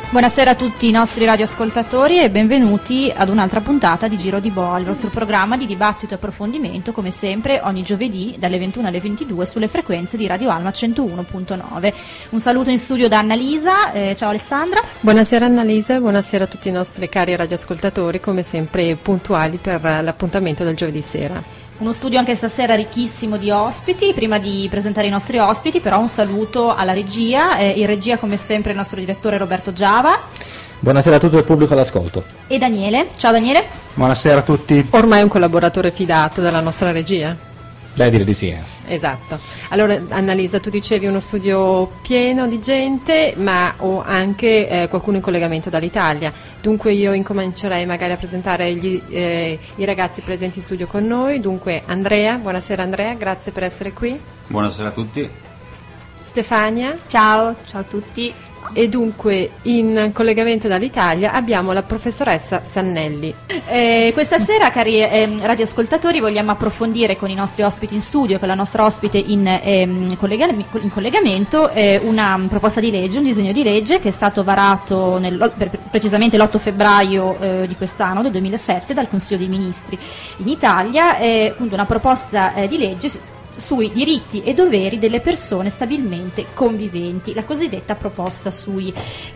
Buonasera a tutti i nostri radioascoltatori e benvenuti ad un'altra puntata di Giro di Boa, il vostro programma di dibattito e approfondimento, come sempre ogni giovedì dalle 21 alle 22 sulle frequenze di Radio Alma 101.9. Un saluto in studio da Annalisa, ciao Alessandra. Buonasera Annalisa, buonasera a tutti i nostri cari radioascoltatori, come sempre puntuali per l'appuntamento del giovedì sera. Uno studio anche stasera ricchissimo di ospiti. Prima di presentare i nostri ospiti però un saluto alla regia, in regia come sempre il nostro direttore Roberto Giava. Buonasera a tutto il pubblico all'ascolto. E Daniele, ciao Daniele. Buonasera a tutti. Ormai un collaboratore fidato della nostra regia? Beh, dire di sì. Esatto. Allora Annalisa, tu dicevi uno studio pieno di gente, ma ho anche qualcuno in collegamento dall'Italia. Dunque io incomincerei magari a presentare i ragazzi presenti in studio con noi. Dunque Andrea, buonasera Andrea, grazie per essere qui. Buonasera a tutti. Stefania. Ciao a tutti. E dunque in collegamento dall'Italia abbiamo la professoressa Sannelli. Questa sera, cari radioascoltatori, vogliamo approfondire con i nostri ospiti in studio, con la nostra ospite in collegamento, una proposta di legge, un disegno di legge che è stato varato precisamente l'8 febbraio di quest'anno, del 2007, dal Consiglio dei Ministri in Italia, appunto una proposta di legge sui diritti e doveri delle persone stabilmente conviventi, la cosiddetta proposta sui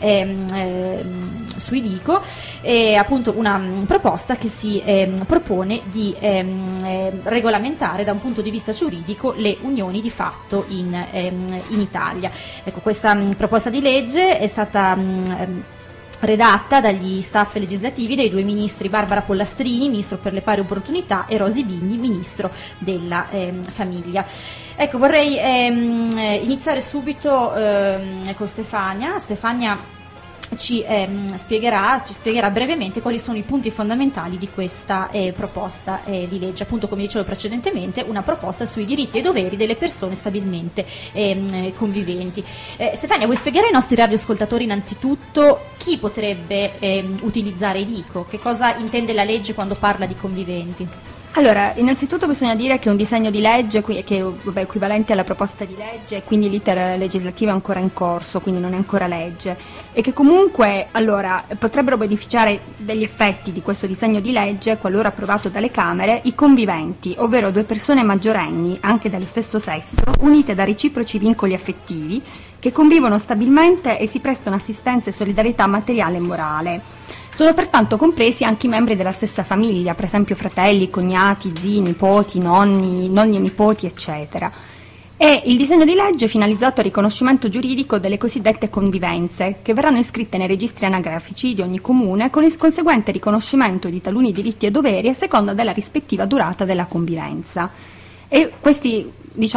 DICO, è appunto una proposta che si propone di regolamentare da un punto di vista giuridico le unioni di fatto in Italia. Ecco, questa proposta di legge è stata redatta dagli staff legislativi dei due ministri Barbara Pollastrini, ministro per le pari opportunità, e Rosy Bindi, ministro della famiglia. Ecco, vorrei iniziare subito con Stefania. Stefania ci spiegherà brevemente quali sono i punti fondamentali di questa proposta di legge, appunto come dicevo precedentemente, una proposta sui diritti e doveri delle persone stabilmente conviventi. Stefania, vuoi spiegare ai nostri radioascoltatori innanzitutto chi potrebbe utilizzare i DICO? Che cosa intende la legge quando parla di conviventi? Allora, innanzitutto bisogna dire che è un disegno di legge che è equivalente alla proposta di legge, e quindi l'iter legislativo è ancora in corso, quindi non è ancora legge, e che comunque potrebbero beneficiare degli effetti di questo disegno di legge, qualora approvato dalle Camere, i conviventi, ovvero due persone maggiorenni, anche dello stesso sesso, unite da reciproci vincoli affettivi, che convivono stabilmente e si prestano assistenza e solidarietà materiale e morale. Sono pertanto compresi anche i membri della stessa famiglia, per esempio fratelli, cognati, zii, nipoti, nonni e nipoti, eccetera. E il disegno di legge è finalizzato al riconoscimento giuridico delle cosiddette convivenze, che verranno iscritte nei registri anagrafici di ogni comune, con il conseguente riconoscimento di taluni diritti e doveri a seconda della rispettiva durata della convivenza. E questi,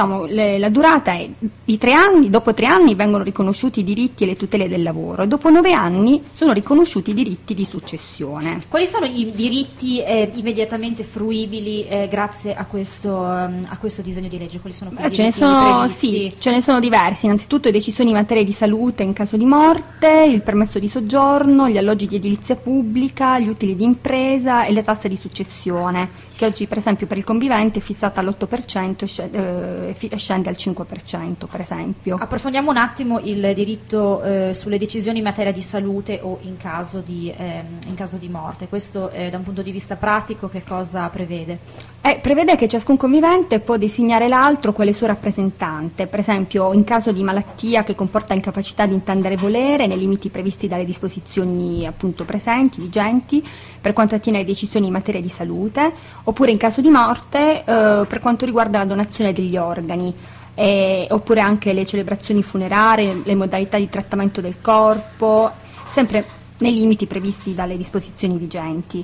la durata è di 3 anni, dopo 3 anni vengono riconosciuti i diritti e le tutele del lavoro, e dopo 9 anni sono riconosciuti i diritti di successione. Quali sono i diritti immediatamente fruibili grazie a questo disegno di legge? Quali sono quei diritti previsti? Ce ne sono diversi. Innanzitutto decisioni in materia di salute in caso di morte, il permesso di soggiorno, gli alloggi di edilizia pubblica, gli utili di impresa e le tasse di successione, che oggi per esempio per il convivente è fissata all'8% e scende al 5%, per esempio. Approfondiamo un attimo il diritto sulle decisioni in materia di salute o in caso di morte. Questo da un punto di vista pratico che cosa prevede? Prevede che ciascun convivente può designare l'altro quale suo rappresentante, per esempio in caso di malattia che comporta incapacità di intendere e volere, nei limiti previsti dalle disposizioni appunto vigenti, per quanto attiene alle decisioni in materia di salute, oppure in caso di morte per quanto riguarda la donazione degli organi, oppure anche le celebrazioni funerarie, le modalità di trattamento del corpo, sempre nei limiti previsti dalle disposizioni vigenti.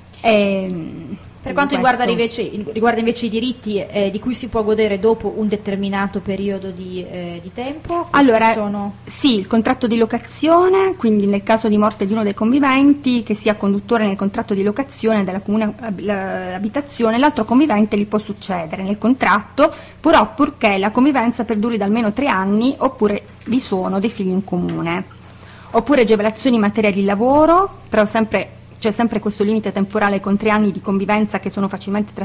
Per quanto riguarda invece i diritti di cui si può godere dopo un determinato periodo di tempo? Sì, il contratto di locazione, quindi nel caso di morte di uno dei conviventi che sia conduttore nel contratto di locazione della comune abitazione, l'altro convivente gli può succedere nel contratto, però purché la convivenza perduri da almeno 3 anni oppure vi sono dei figli in comune. Oppure agevolazioni in materia di lavoro, però c'è sempre questo limite temporale con 3 anni di convivenza che sono facilitati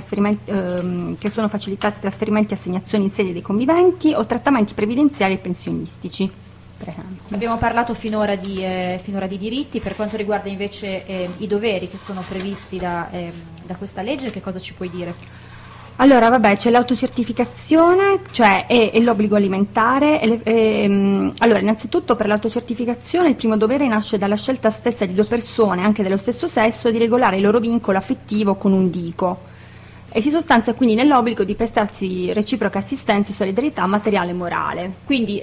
trasferimenti e assegnazioni in sede dei conviventi o trattamenti previdenziali e pensionistici. per esempio. Abbiamo parlato finora di diritti. Per quanto riguarda invece i doveri che sono previsti da questa legge, che cosa ci puoi dire? Allora, vabbè, c'è l'autocertificazione, cioè è l'obbligo alimentare. Allora, innanzitutto per l'autocertificazione il primo dovere nasce dalla scelta stessa di due persone, anche dello stesso sesso, di regolare il loro vincolo affettivo con un dico. E si sostanzia quindi nell'obbligo di prestarsi reciproca assistenza e solidarietà materiale e morale. Quindi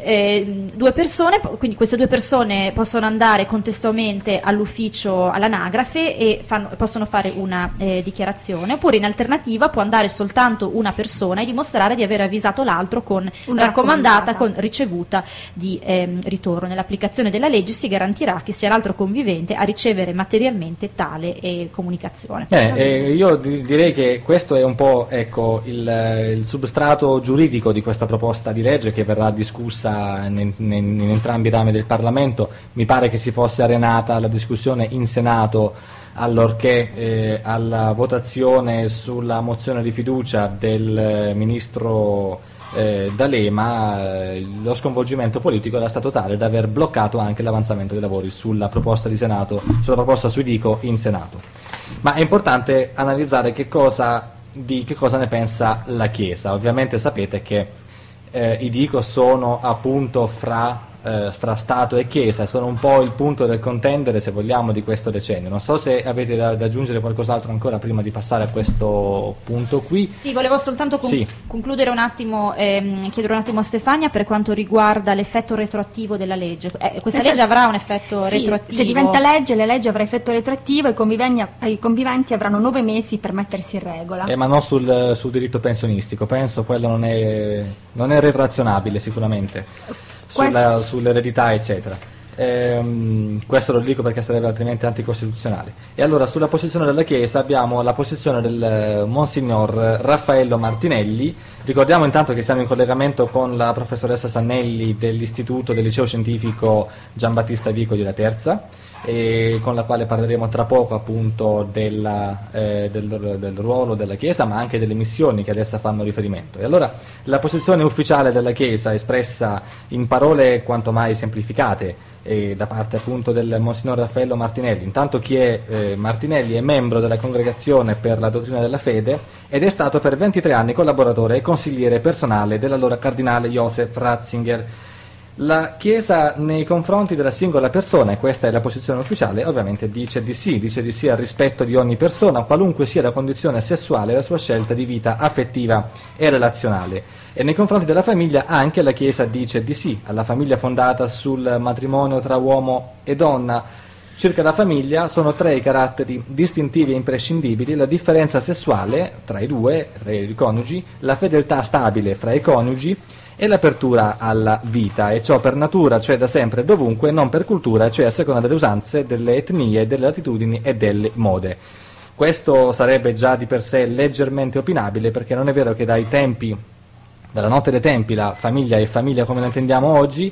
queste due persone possono andare contestualmente all'ufficio, all'anagrafe, e possono fare una dichiarazione, oppure in alternativa può andare soltanto una persona e dimostrare di aver avvisato l'altro con una raccomandata con ricevuta di ritorno. Nell'applicazione della legge si garantirà che sia l'altro convivente a ricevere materialmente tale comunicazione. Io direi che questo è un po' il substrato giuridico di questa proposta di legge che verrà discussa in entrambi i rami del Parlamento. Mi pare che si fosse arenata la discussione in Senato allorché alla votazione sulla mozione di fiducia del ministro D'Alema lo sconvolgimento politico era stato tale da aver bloccato anche l'avanzamento dei lavori sulla proposta di Senato, sulla proposta sui dico in Senato. Ma è importante analizzare che cosa ne pensa la Chiesa. Ovviamente sapete che i dico sono appunto fra Stato e Chiesa, sono un po' il punto del contendere, se vogliamo, di questo decennio. Non so se avete da aggiungere qualcos'altro ancora prima di passare a questo punto qui. Sì, volevo soltanto concludere un attimo, chiedere un attimo a Stefania per quanto riguarda l'effetto retroattivo della legge. Questa legge avrà un effetto retroattivo? Se diventa legge, la legge avrà effetto retroattivo e i conviventi avranno 9 mesi per mettersi in regola. Ma non sul diritto pensionistico, penso quello non è retroazionabile sicuramente. Sull'eredità eccetera. Questo lo dico perché sarebbe altrimenti anticostituzionale. E allora sulla posizione della Chiesa abbiamo la posizione del Monsignor Raffaello Martinelli. Ricordiamo intanto che siamo in collegamento con la professoressa Sannelli dell'Istituto del Liceo Scientifico Giambattista Vico di La Terza, con la quale parleremo tra poco appunto del ruolo della Chiesa, ma anche delle missioni che ad essa fanno riferimento. E allora la posizione ufficiale della Chiesa, espressa in parole quanto mai semplificate da parte appunto del Monsignor Raffaello Martinelli. Intanto chi è Martinelli è membro della Congregazione per la Dottrina della Fede ed è stato per 23 anni collaboratore e consigliere personale dell'allora cardinale Joseph Ratzinger. La Chiesa nei confronti della singola persona, e questa è la posizione ufficiale, ovviamente dice di sì al rispetto di ogni persona, qualunque sia la condizione sessuale e la sua scelta di vita affettiva e relazionale. E nei confronti della famiglia anche la Chiesa dice di sì alla famiglia fondata sul matrimonio tra uomo e donna. Circa la famiglia sono 3 i caratteri distintivi e imprescindibili: la differenza sessuale tra i due, tra i coniugi, la fedeltà stabile fra i coniugi e l'apertura alla vita, e ciò per natura, cioè da sempre e dovunque, non per cultura, cioè a seconda delle usanze, delle etnie, delle latitudini e delle mode. Questo sarebbe già di per sé leggermente opinabile, perché non è vero che dalla notte dei tempi la famiglia è famiglia come la intendiamo oggi,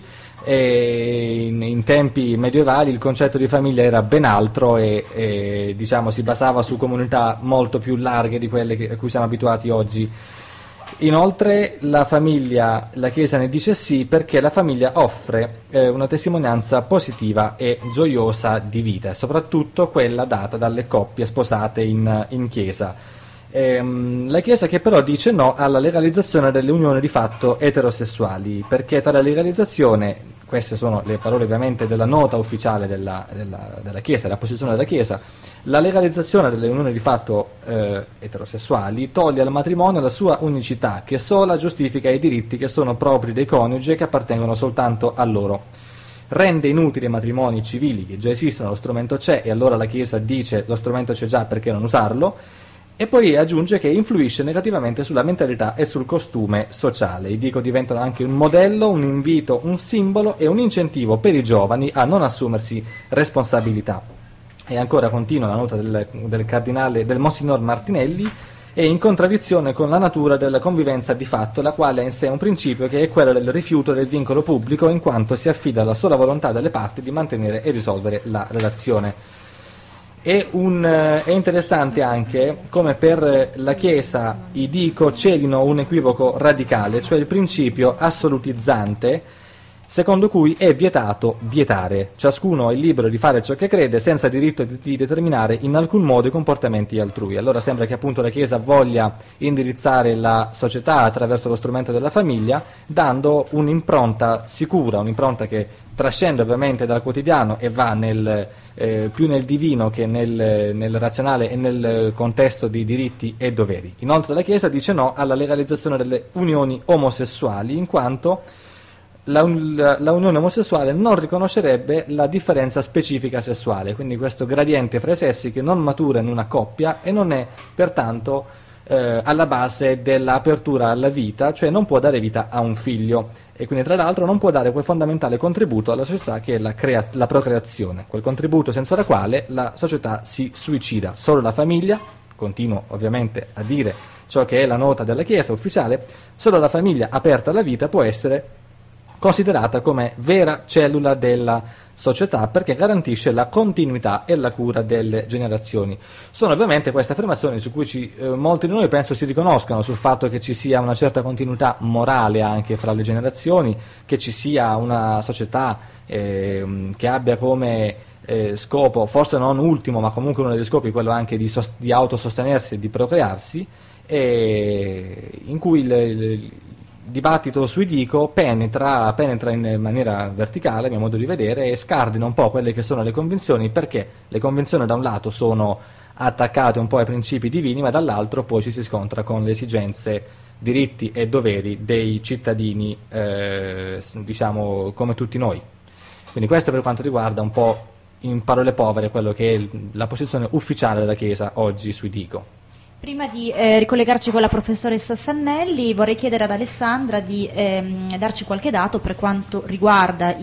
e in tempi medievali il concetto di famiglia era ben altro e diciamo si basava su comunità molto più larghe di quelle a cui siamo abituati oggi. Inoltre la Chiesa ne dice sì perché la famiglia offre una testimonianza positiva e gioiosa di vita, soprattutto quella data dalle coppie sposate in Chiesa. La Chiesa che però dice no alla legalizzazione delle unioni di fatto eterosessuali, perché tale legalizzazione, queste sono le parole ovviamente della nota ufficiale della Chiesa, la posizione della Chiesa, la legalizzazione delle unioni di fatto eterosessuali toglie al matrimonio la sua unicità, che sola giustifica i diritti che sono propri dei coniugi e che appartengono soltanto a loro. Rende inutili i matrimoni civili che già esistono, lo strumento c'è, e allora la Chiesa dice lo strumento c'è già, perché non usarlo? E poi aggiunge che influisce negativamente sulla mentalità e sul costume sociale. I dico diventano anche un modello, un invito, un simbolo e un incentivo per i giovani a non assumersi responsabilità. E ancora continua la nota del Monsignor Martinelli, è in contraddizione con la natura della convivenza di fatto, la quale ha in sé un principio che è quello del rifiuto del vincolo pubblico, in quanto si affida alla sola volontà delle parti di mantenere e risolvere la relazione. È interessante anche come per la Chiesa i dico celino un equivoco radicale, cioè il principio assolutizzante secondo cui è vietato vietare. Ciascuno è libero di fare ciò che crede senza diritto di determinare in alcun modo i comportamenti altrui. Allora sembra che appunto la Chiesa voglia indirizzare la società attraverso lo strumento della famiglia, dando un'impronta sicura, un'impronta che trascende ovviamente dal quotidiano e va più nel divino che nel razionale e nel contesto di diritti e doveri. Inoltre la Chiesa dice no alla legalizzazione delle unioni omosessuali, in quanto la unione omosessuale non riconoscerebbe la differenza specifica sessuale, quindi questo gradiente fra i sessi che non matura in una coppia e non è pertanto alla base dell'apertura alla vita, cioè non può dare vita a un figlio, e quindi tra l'altro non può dare quel fondamentale contributo alla società che è la procreazione, quel contributo senza la quale la società si suicida. Solo la famiglia, continuo ovviamente a dire ciò che è la nota della Chiesa ufficiale, solo la famiglia aperta alla vita può essere considerata come vera cellula della società, perché garantisce la continuità e la cura delle generazioni. Sono ovviamente queste affermazioni su cui molti di noi penso si riconoscano, sul fatto che ci sia una certa continuità morale anche fra le generazioni, che ci sia una società che abbia come scopo, forse non ultimo, ma comunque uno degli scopi, quello anche di autosostenersi e di procrearsi, in cui il dibattito sui dico penetra in maniera verticale, a mio modo di vedere, e scardina un po' quelle che sono le convinzioni, perché le convinzioni da un lato sono attaccate un po' ai principi divini, ma dall'altro poi ci si scontra con le esigenze, diritti e doveri dei cittadini, diciamo come tutti noi. Quindi questo per quanto riguarda un po', in parole povere, quello che è la posizione ufficiale della Chiesa oggi sui dico. Prima di ricollegarci con la professoressa Sannelli, vorrei chiedere ad Alessandra di darci qualche dato per quanto riguarda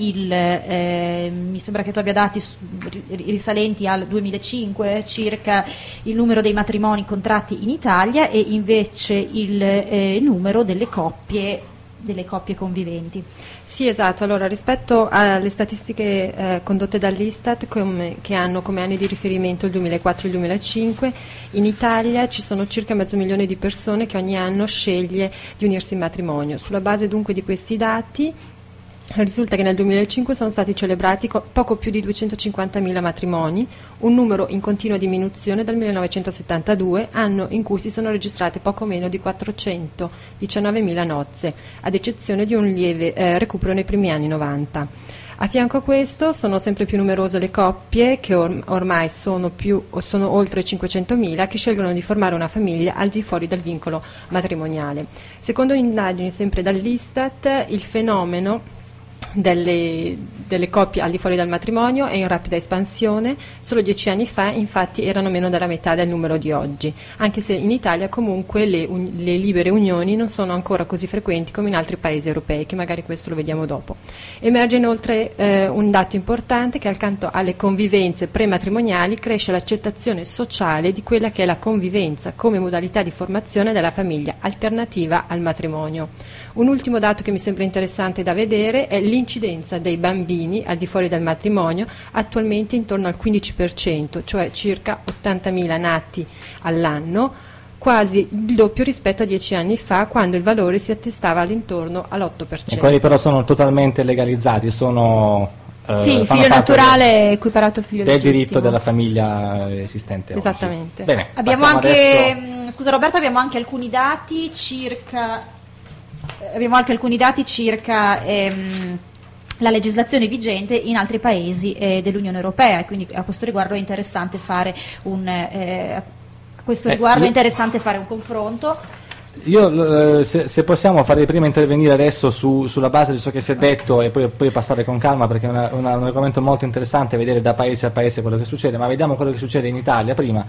mi sembra che tu abbia dati risalenti al 2005 circa il numero dei matrimoni contratti in Italia e invece il numero delle coppie conviventi. Sì, esatto. Allora, rispetto alle statistiche condotte dall'Istat, che hanno come anni di riferimento il 2004 e il 2005, in Italia ci sono circa 500.000 di persone che ogni anno sceglie di unirsi in matrimonio. Sulla base dunque di questi dati risulta che nel 2005 sono stati celebrati poco più di 250.000 matrimoni, un numero in continua diminuzione dal 1972, anno in cui si sono registrate poco meno di 419.000 nozze, ad eccezione di un lieve recupero nei primi anni 90. A fianco a questo sono sempre più numerose le coppie, che ormai sono oltre 500.000, che scelgono di formare una famiglia al di fuori del vincolo matrimoniale. Secondo indagini sempre dall'Istat, il fenomeno delle coppie al di fuori del matrimonio è in rapida espansione. Solo 10 anni fa infatti erano meno della metà del numero di oggi, anche se in Italia comunque le libere unioni non sono ancora così frequenti come in altri paesi europei, che magari questo lo vediamo dopo. Emerge inoltre un dato importante, che accanto alle convivenze prematrimoniali cresce l'accettazione sociale di quella che è la convivenza come modalità di formazione della famiglia alternativa al matrimonio. Un ultimo dato che mi sembra interessante da vedere è l'incidenza dei bambini al di fuori del matrimonio, attualmente intorno al 15%, cioè circa 80.000 nati all'anno, quasi il doppio rispetto a 10 anni fa, quando il valore si attestava all'intorno all'8%. E quelli però sono totalmente legalizzati, sono sì, il figlio naturale è equiparato al figlio del legittimo. diritto della famiglia esistente esattamente. Oggi. Bene, Abbiamo anche, scusa Roberta, abbiamo anche alcuni dati circa la legislazione vigente in altri paesi dell'Unione Europea, e quindi a questo riguardo è interessante fare un confronto. Io se possiamo farei prima intervenire adesso sulla base di ciò che si è detto e poi passare con calma, perché è un argomento molto interessante vedere da paese a paese quello che succede, ma vediamo quello che succede in Italia prima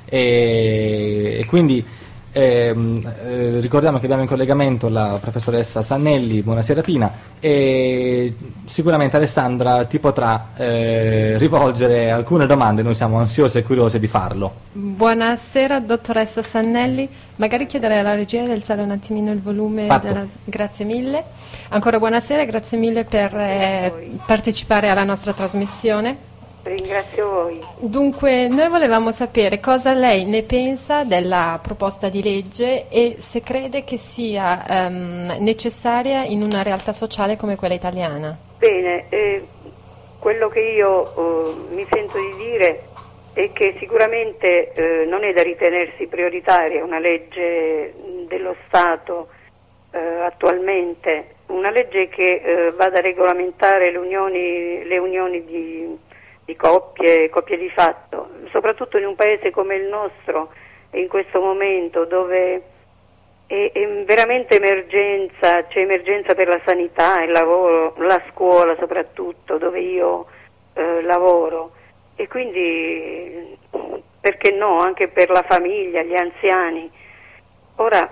e quindi ricordiamo che abbiamo in collegamento la professoressa Sannelli. Buonasera Pina, e sicuramente Alessandra ti potrà rivolgere alcune domande, noi siamo ansiosi e curiosi di farlo. Buonasera dottoressa Sannelli, magari chiederei alla regia di alzare un attimino il volume. Grazie mille. Ancora buonasera, grazie mille per partecipare alla nostra trasmissione. Ringrazio voi. Dunque, noi volevamo sapere cosa lei ne pensa della proposta di legge e se crede che sia necessaria in una realtà sociale come quella italiana. Bene, quello che io mi sento di dire è che sicuramente non è da ritenersi prioritaria una legge dello Stato attualmente, una legge che vada a regolamentare le unioni di coppie di fatto, soprattutto in un paese come il nostro, in questo momento dove è veramente emergenza, c'è emergenza per la sanità, il lavoro, la scuola soprattutto, dove io lavoro, e quindi perché no, anche per la famiglia, gli anziani. Ora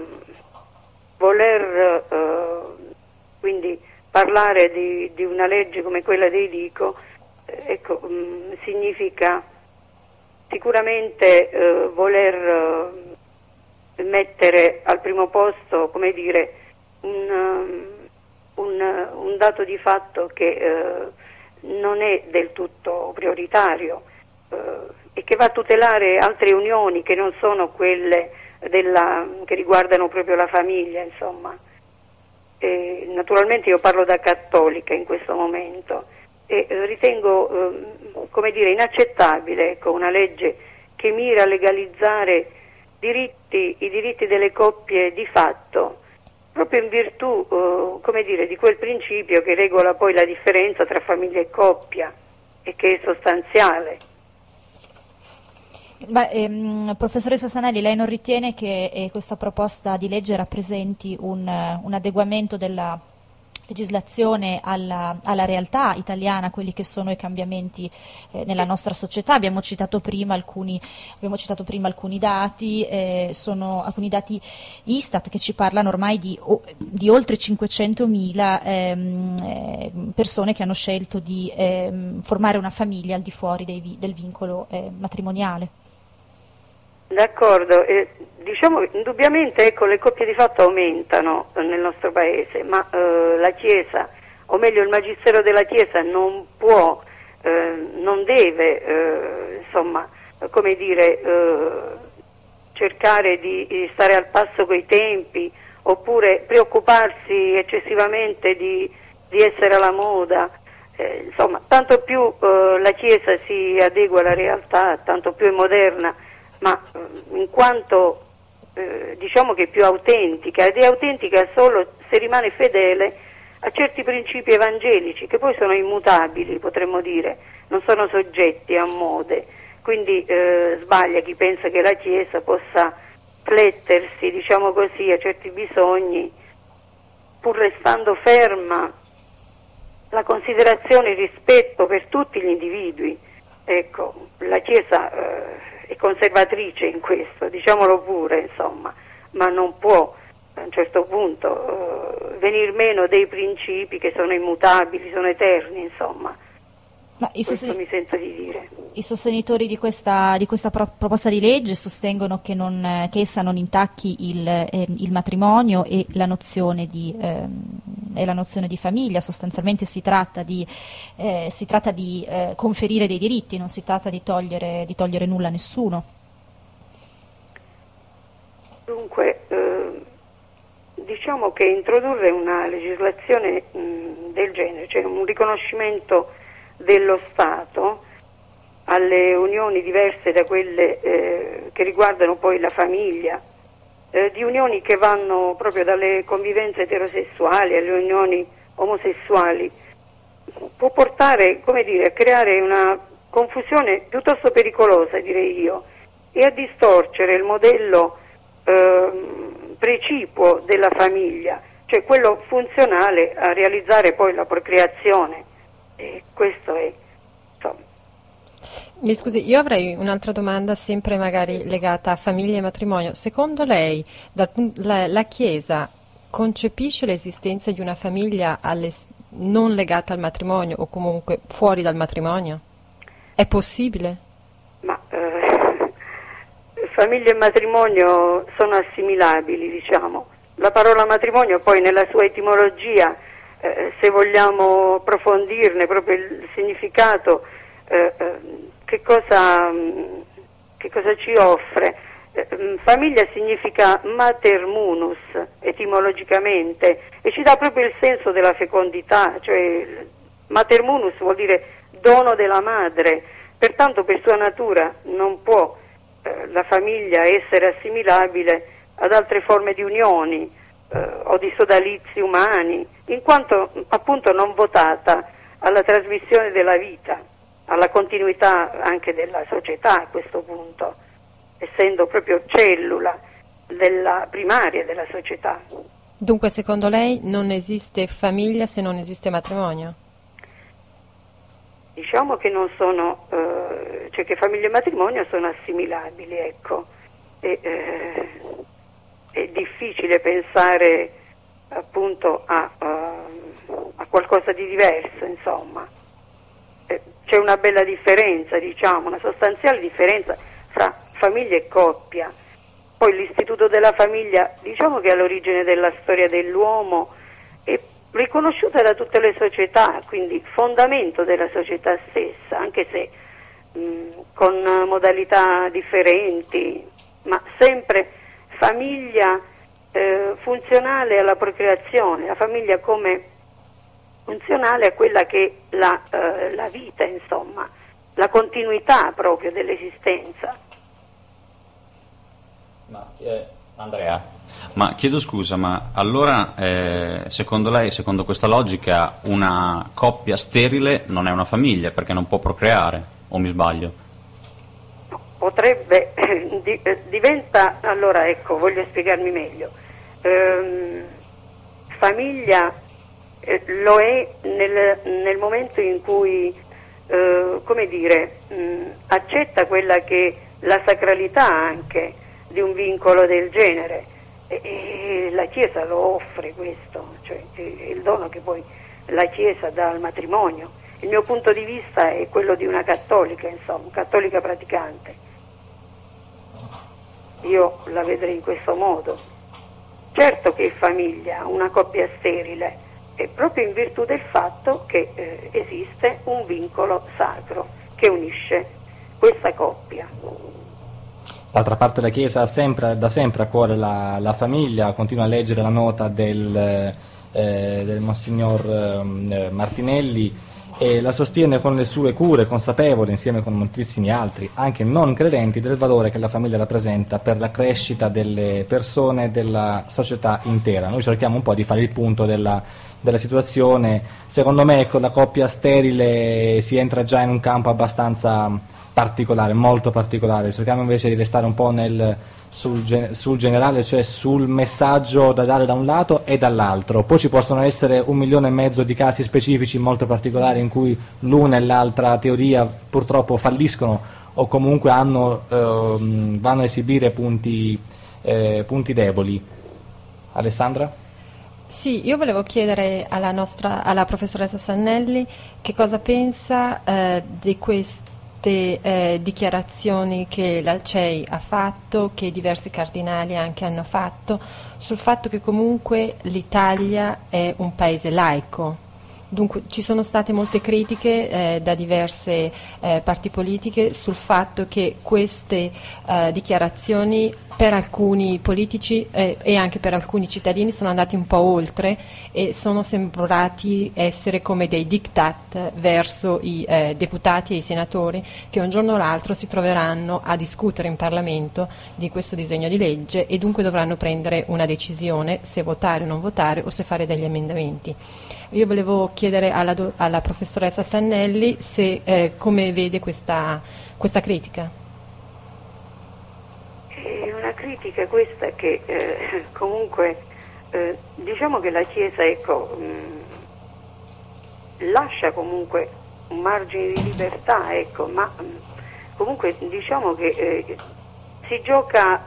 voler quindi parlare di una legge come quella dei Dico, ecco, significa sicuramente voler mettere al primo posto, come dire, un dato di fatto che non è del tutto prioritario e che va a tutelare altre unioni che non sono quelle che riguardano proprio la famiglia, insomma. Naturalmente io parlo da cattolica in questo momento e ritengo come dire, inaccettabile, ecco, una legge che mira a legalizzare i diritti delle coppie di fatto, proprio in virtù come dire, di quel principio che regola poi la differenza tra famiglia e coppia e che è sostanziale. Ma, professoressa Sanelli, lei non ritiene che questa proposta di legge rappresenti un adeguamento della legislazione alla realtà italiana, quelli che sono i cambiamenti nella nostra società? Abbiamo citato prima alcuni dati, sono alcuni dati Istat che ci parlano ormai di oltre 500.000 persone che hanno scelto di formare una famiglia al di fuori del vincolo matrimoniale. D'accordo, diciamo indubbiamente, ecco, le coppie di fatto aumentano nel nostro paese, ma la Chiesa, o meglio il Magistero della Chiesa non può, non deve, insomma, come dire, cercare di stare al passo coi tempi oppure preoccuparsi eccessivamente di essere alla moda. Insomma, tanto più la Chiesa si adegua alla realtà, tanto più è moderna, ma in quanto diciamo che è più autentica, ed è autentica solo se rimane fedele a certi principi evangelici che poi sono immutabili, potremmo dire, non sono soggetti a mode. Quindi sbaglia chi pensa che la Chiesa possa flettersi, diciamo così, a certi bisogni pur restando ferma la considerazione e il rispetto per tutti gli individui. Ecco, la Chiesa è conservatrice in questo, diciamolo pure, insomma, ma non può a un certo punto venir meno dei principi che sono immutabili, sono eterni, insomma. Ma questo mi sento di dire. I sostenitori di questa proposta di legge sostengono che essa non intacchi il matrimonio e la nozione di famiglia. Sostanzialmente si tratta di conferire dei diritti, non si tratta di togliere nulla a nessuno. Dunque, diciamo che introdurre una legislazione del genere, cioè un riconoscimento dello Stato alle unioni diverse da quelle che riguardano poi la famiglia, di unioni che vanno proprio dalle convivenze eterosessuali alle unioni omosessuali, può portare, come dire, a creare una confusione piuttosto pericolosa, direi io, e a distorcere il modello precipuo della famiglia, cioè quello funzionale a realizzare poi la procreazione. E questo è, insomma. Mi scusi, io avrei un'altra domanda sempre magari legata a famiglia e matrimonio. Secondo lei la Chiesa concepisce l'esistenza di una famiglia non legata al matrimonio o comunque fuori dal matrimonio? È possibile? Ma famiglia e matrimonio sono assimilabili, diciamo. La parola matrimonio poi nella sua etimologia, se vogliamo approfondirne proprio il significato, che cosa ci offre? Famiglia significa mater munus etimologicamente e ci dà proprio il senso della fecondità, cioè mater munus vuol dire dono della madre, pertanto per sua natura non può la famiglia essere assimilabile ad altre forme di unioni o di sodalizi umani, in quanto appunto non votata alla trasmissione della vita, alla continuità anche della società a questo punto, essendo proprio cellula primaria della società. Dunque, secondo lei non esiste famiglia se non esiste matrimonio? Diciamo che non sono, cioè che famiglia e matrimonio sono assimilabili, ecco. È difficile pensare appunto a qualcosa di diverso, insomma. C'è una bella differenza, diciamo, una sostanziale differenza fra famiglia e coppia. Poi l'istituto della famiglia, diciamo che è all'origine della storia dell'uomo, è riconosciuta da tutte le società, quindi fondamento della società stessa, anche se con modalità differenti, ma sempre famiglia funzionale alla procreazione, la famiglia come funzionale a quella che è la vita, insomma, la continuità proprio dell'esistenza. Andrea, ma chiedo scusa, ma allora secondo lei, secondo questa logica, una coppia sterile non è una famiglia perché non può procreare, o mi sbaglio? Potrebbe, diventa, allora ecco, voglio spiegarmi meglio. Famiglia lo è nel momento in cui, come dire, accetta quella che è la sacralità anche di un vincolo del genere, e la Chiesa lo offre questo, cioè il dono che poi la Chiesa dà al matrimonio. Il mio punto di vista è quello di una cattolica, insomma, cattolica praticante. Io la vedrei in questo modo. Certo che è famiglia, una coppia sterile, è proprio in virtù del fatto che esiste un vincolo sacro che unisce questa coppia. D'altra parte la Chiesa ha da sempre a cuore la famiglia, continua a leggere la nota del Monsignor Martinelli e la sostiene con le sue cure, consapevole insieme con moltissimi altri, anche non credenti, del valore che la famiglia rappresenta per la crescita delle persone e della società intera. Noi cerchiamo un po' di fare il punto della situazione. Secondo me con la coppia sterile si entra già in un campo abbastanza particolare, molto particolare. Cerchiamo invece di restare un po' sul generale, cioè sul messaggio da dare da un lato e dall'altro. Poi ci possono essere 1,5 milioni di casi specifici molto particolari in cui l'una e l'altra teoria purtroppo falliscono o comunque vanno a esibire punti deboli. Alessandra? Sì, io volevo chiedere alla professoressa Sannelli che cosa pensa di queste dichiarazioni che la CEI ha fatto, che diversi cardinali anche hanno fatto, sul fatto che comunque l'Italia è un paese laico. Dunque ci sono state molte critiche da diverse parti politiche sul fatto che queste dichiarazioni per alcuni politici e anche per alcuni cittadini sono andati un po' oltre e sono sembrati essere come dei diktat verso i deputati e i senatori che un giorno o l'altro si troveranno a discutere in Parlamento di questo disegno di legge e dunque dovranno prendere una decisione se votare o non votare o se fare degli emendamenti. Io volevo chiedere alla professoressa Sannelli se come vede questa critica. È una critica questa che comunque diciamo che la Chiesa lascia comunque un margine di libertà, ma comunque diciamo che si gioca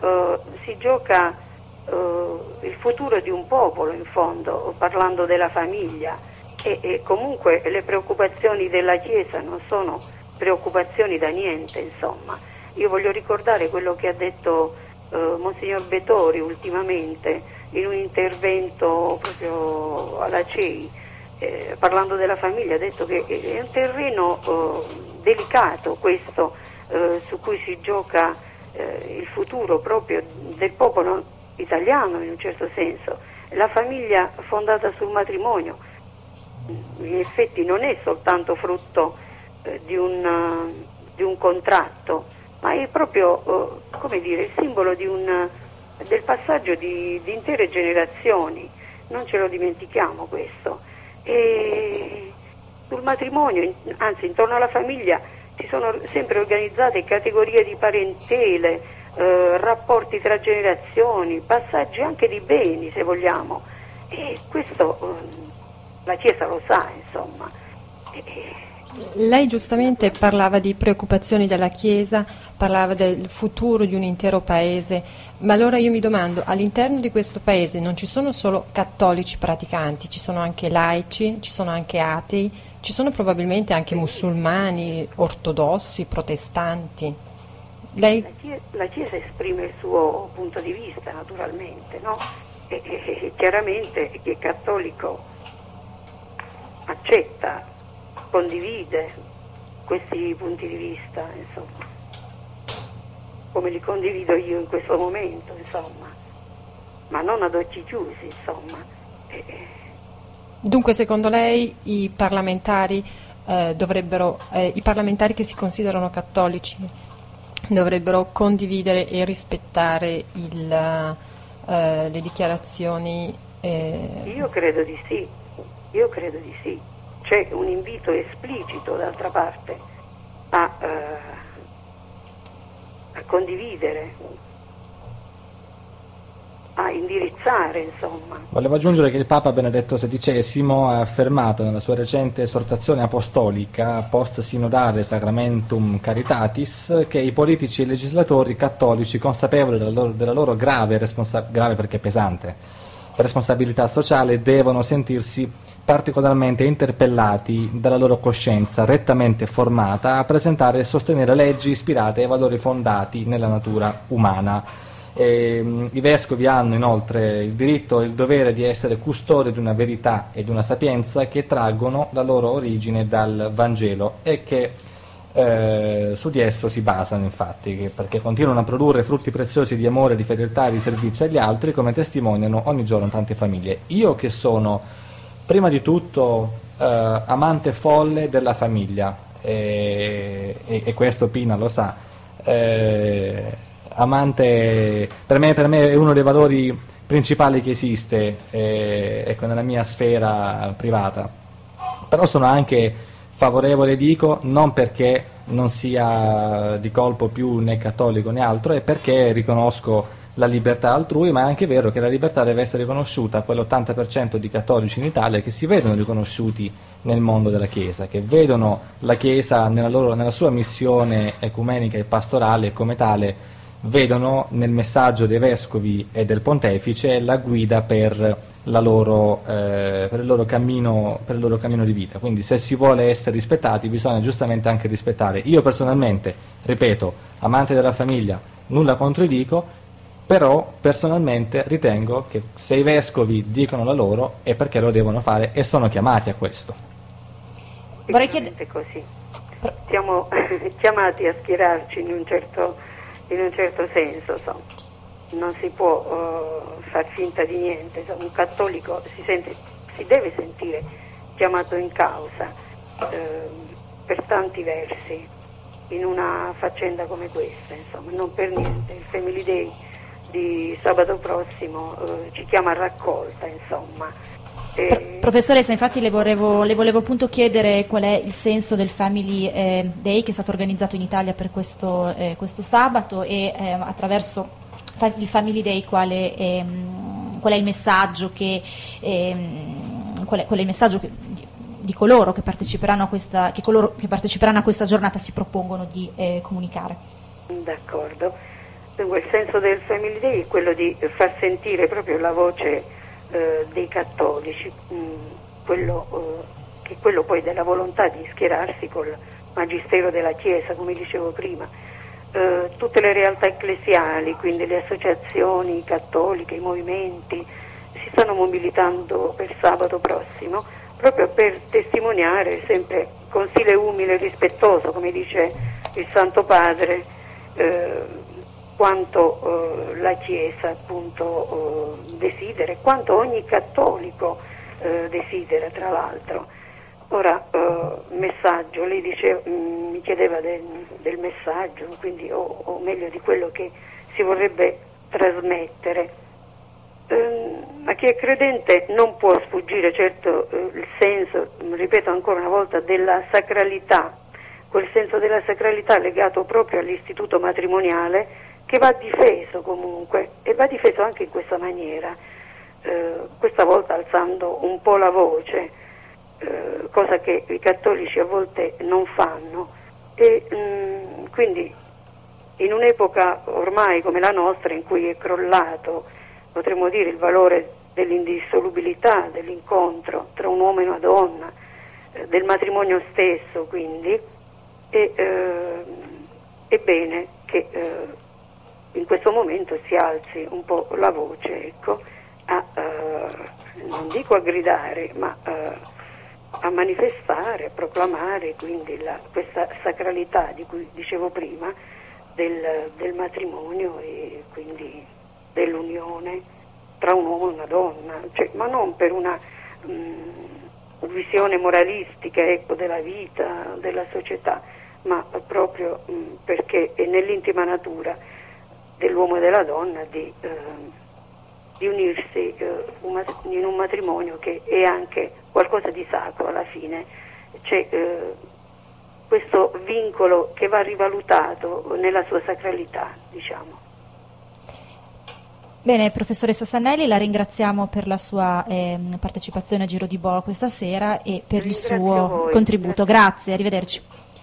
il futuro di un popolo in fondo, parlando della famiglia e comunque le preoccupazioni della Chiesa non sono preoccupazioni da niente, insomma. Io voglio ricordare quello che ha detto Monsignor Betori ultimamente in un intervento proprio alla CEI, parlando della famiglia, ha detto che è un terreno delicato questo, su cui si gioca il futuro proprio del popolo italiano in un certo senso. La famiglia fondata sul matrimonio in effetti non è soltanto frutto di un contratto, ma è proprio come dire, il simbolo del passaggio di intere generazioni. Non ce lo dimentichiamo questo. E sul matrimonio, anzi intorno alla famiglia, si sono sempre organizzate categorie di parentele, rapporti tra generazioni, passaggi anche di beni, se vogliamo, e questo la Chiesa lo sa, insomma. Lei giustamente parlava di preoccupazioni della Chiesa, parlava del futuro di un intero paese, ma allora io mi domando, all'interno di questo paese non ci sono solo cattolici praticanti, ci sono anche laici, ci sono anche atei, ci sono probabilmente anche musulmani, ortodossi, protestanti. La Chiesa esprime il suo punto di vista, naturalmente, no? E chiaramente chi è cattolico accetta, condivide questi punti di vista, insomma, come li condivido io in questo momento, insomma, ma non ad occhi chiusi, insomma. Dunque, secondo lei i parlamentari i parlamentari che si considerano cattolici dovrebbero condividere e rispettare le dichiarazioni? Io credo di sì. C'è un invito esplicito, d'altra parte, a condividere, a indirizzare, insomma. Volevo aggiungere che il Papa Benedetto XVI ha affermato nella sua recente esortazione apostolica post-sinodale Sacramentum Caritatis che i politici e i legislatori cattolici, consapevoli della loro grave perché pesante responsabilità sociale, devono sentirsi particolarmente interpellati dalla loro coscienza rettamente formata a presentare e sostenere leggi ispirate ai valori fondati nella natura umana. I vescovi hanno inoltre il diritto e il dovere di essere custodi di una verità e di una sapienza che traggono la loro origine dal Vangelo e che su di esso si basano, infatti, perché continuano a produrre frutti preziosi di amore, di fedeltà e di servizio agli altri, come testimoniano ogni giorno tante famiglie. Io che sono prima di tutto amante folle della famiglia, e questo Pina lo sa, amante, per me è uno dei valori principali che esiste, ecco, nella mia sfera privata, però sono anche favorevole, dico, non perché non sia di colpo più né cattolico né altro, è perché riconosco la libertà altrui, ma è anche vero che la libertà deve essere riconosciuta a quell'80% di cattolici in Italia che si vedono riconosciuti nel mondo della Chiesa, che vedono la Chiesa nella sua missione ecumenica e pastorale, e come tale vedono nel messaggio dei vescovi e del pontefice la guida per il loro cammino di vita. Quindi se si vuole essere rispettati bisogna giustamente anche rispettare. Io personalmente, ripeto, amante della famiglia, nulla contraddico, però personalmente ritengo che se i vescovi dicono la loro è perché lo devono fare e sono chiamati a questo. Vorrei chiedere così. Siamo chiamati a schierarci in un certo senso, insomma. Non si può far finta di niente. Insomma, un cattolico si deve sentire chiamato in causa per tanti versi in una faccenda come questa, insomma. Non per niente il Family Day di sabato prossimo ci chiama a raccolta, insomma. Professoressa, infatti le volevo appunto chiedere qual è il senso del Family Day che è stato organizzato in Italia per questo sabato e attraverso il Family Day qual è il messaggio qual è il messaggio di coloro che parteciperanno a questa giornata si propongono di comunicare. D'accordo. Dunque, il senso del Family Day è quello di far sentire proprio la voce dei cattolici, che è quello poi della volontà di schierarsi col Magistero della Chiesa, come dicevo prima. Tutte le realtà ecclesiali, quindi le associazioni cattoliche, i movimenti, si stanno mobilitando per sabato prossimo proprio per testimoniare sempre con stile umile e rispettoso, come dice il Santo Padre, quanto la Chiesa appunto desidera, quanto ogni cattolico desidera, tra l'altro. Ora, messaggio, lei mi chiedeva del messaggio, quindi o meglio di quello che si vorrebbe trasmettere. A chi è credente non può sfuggire certo il senso, ripeto ancora una volta, della sacralità, quel senso della sacralità legato proprio all'istituto matrimoniale, che va difeso comunque, e va difeso anche in questa maniera, questa volta alzando un po' la voce, cosa che i cattolici a volte non fanno, e quindi in un'epoca ormai come la nostra, in cui è crollato, potremmo dire, il valore dell'indissolubilità dell'incontro tra un uomo e una donna, del matrimonio stesso, quindi è bene che in questo momento si alzi un po' la voce, ecco, non dico a gridare, ma a manifestare, a proclamare quindi questa sacralità di cui dicevo prima, del matrimonio e quindi dell'unione tra un uomo e una donna, cioè, ma non per una visione moralistica, ecco, della vita, della società, ma proprio perché è nell'intima natura dell'uomo e della donna di unirsi in un matrimonio che è anche qualcosa di sacro alla fine. C'è questo vincolo che va rivalutato nella sua sacralità, diciamo. Bene, professoressa Sannelli, la ringraziamo per la sua partecipazione a Giro di Boa questa sera e per il suo contributo. Grazie, arrivederci.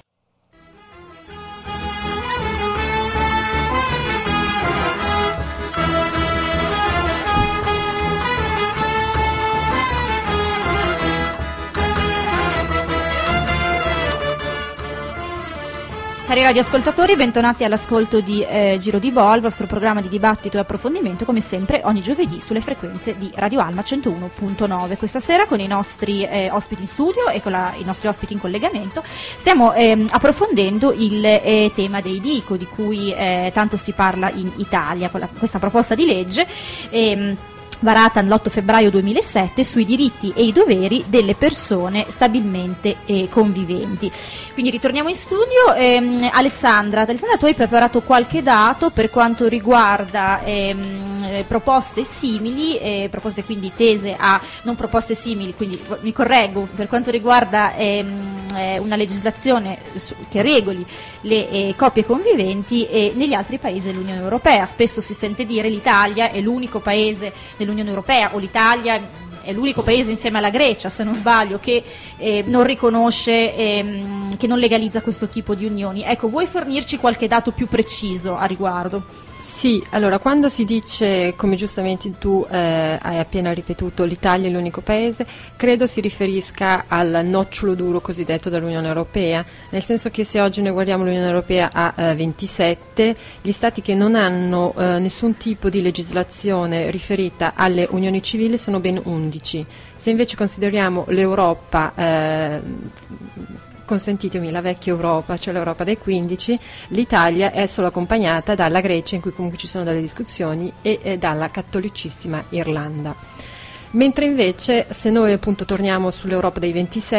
Cari radioascoltatori, bentornati all'ascolto di Giro di Boa, il vostro programma di dibattito e approfondimento, come sempre ogni giovedì sulle frequenze di Radio Alma 101.9. Questa sera con i nostri ospiti in studio e con i nostri ospiti in collegamento stiamo approfondendo il tema dei DICO, di cui tanto si parla in Italia, con questa proposta di legge varata l'8 febbraio 2007 sui diritti e i doveri delle persone stabilmente conviventi. Quindi ritorniamo in studio. Alessandra, tu hai preparato qualche dato per quanto riguarda proposte simili, proposte quindi tese a, non proposte simili, quindi mi correggo, per quanto riguarda una legislazione che regoli le coppie conviventi negli altri paesi dell'Unione Europea. Spesso si sente dire l'Italia è l'unico paese dell'Unione Europea, o l'Italia è l'unico paese insieme alla Grecia, se non sbaglio, che non riconosce, che non legalizza questo tipo di unioni. Ecco, vuoi fornirci qualche dato più preciso a riguardo? Sì, allora quando si dice, come giustamente tu hai appena ripetuto, l'Italia è l'unico paese, credo si riferisca al nocciolo duro cosiddetto dall'Unione Europea, nel senso che se oggi noi guardiamo l'Unione Europea a 27, gli stati che non hanno nessun tipo di legislazione riferita alle unioni civili sono ben 11. Se invece consideriamo l'Europa, consentitemi, la vecchia Europa, cioè l'Europa dei 15, l'Italia è solo accompagnata dalla Grecia, in cui comunque ci sono delle discussioni, e dalla cattolicissima Irlanda. Mentre invece, se noi appunto torniamo sull'Europa dei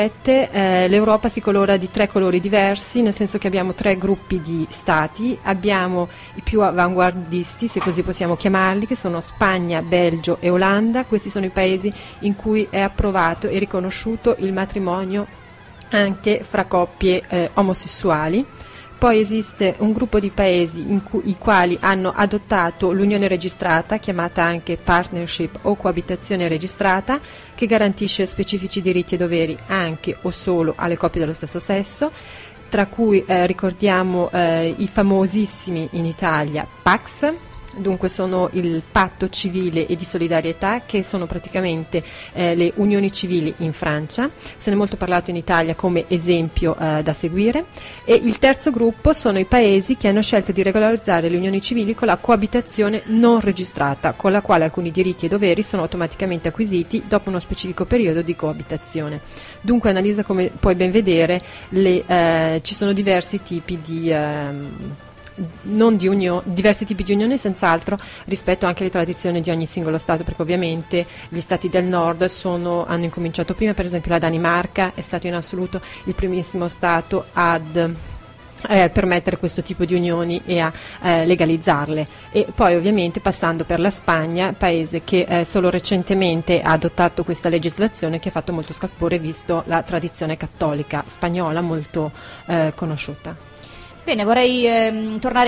27, l'Europa si colora di 3 colori diversi, nel senso che abbiamo 3 gruppi di stati. Abbiamo i più avanguardisti, se così possiamo chiamarli, che sono Spagna, Belgio e Olanda. Questi sono i paesi in cui è approvato e riconosciuto il matrimonio anche fra coppie omosessuali. Poi esiste un gruppo di paesi i quali hanno adottato l'unione registrata, chiamata anche partnership o coabitazione registrata, che garantisce specifici diritti e doveri anche o solo alle coppie dello stesso sesso, tra cui ricordiamo i famosissimi in Italia PACS, Dunque sono il patto civile e di solidarietà, che sono praticamente le unioni civili in Francia, se ne è molto parlato in Italia come esempio da seguire, e il terzo gruppo sono i paesi che hanno scelto di regolarizzare le unioni civili con la coabitazione non registrata, con la quale alcuni diritti e doveri sono automaticamente acquisiti dopo uno specifico periodo di coabitazione. Dunque, Annalisa, come puoi ben vedere, ci sono diversi tipi di diversi tipi di unioni, senz'altro, rispetto anche alle tradizioni di ogni singolo Stato, perché ovviamente gli Stati del Nord hanno incominciato prima. Per esempio la Danimarca è stato in assoluto il primissimo Stato ad permettere questo tipo di unioni e a legalizzarle, e poi ovviamente passando per la Spagna, paese che solo recentemente ha adottato questa legislazione, che ha fatto molto scalpore visto la tradizione cattolica spagnola molto conosciuta. Bene, vorrei tornare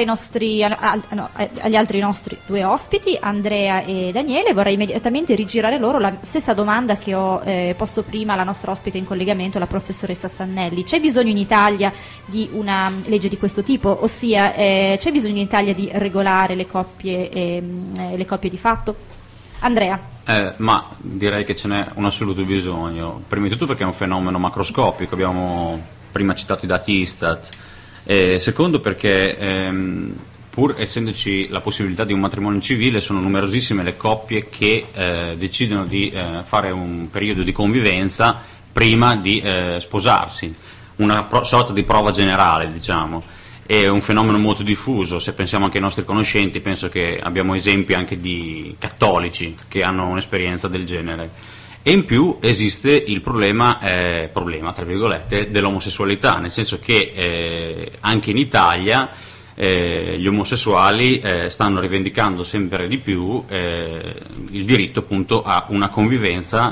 agli altri nostri due ospiti, Andrea e Daniele. Vorrei immediatamente rigirare loro la stessa domanda che ho posto prima alla nostra ospite in collegamento, la professoressa Sannelli. C'è bisogno in Italia di una legge di questo tipo? Ossia, c'è bisogno in Italia di regolare le coppie di fatto? Andrea? Ma direi che ce n'è un assoluto bisogno. Prima di tutto perché è un fenomeno macroscopico, abbiamo prima citato i dati Istat. Secondo perché pur essendoci la possibilità di un matrimonio civile, sono numerosissime le coppie che decidono di fare un periodo di convivenza prima di sposarsi, una sorta di prova generale, diciamo. È un fenomeno molto diffuso. Se pensiamo anche ai nostri conoscenti, penso che abbiamo esempi anche di cattolici che hanno un'esperienza del genere. E in più esiste il problema tra virgolette, dell'omosessualità, nel senso che anche in Italia gli omosessuali stanno rivendicando sempre di più il diritto appunto a una convivenza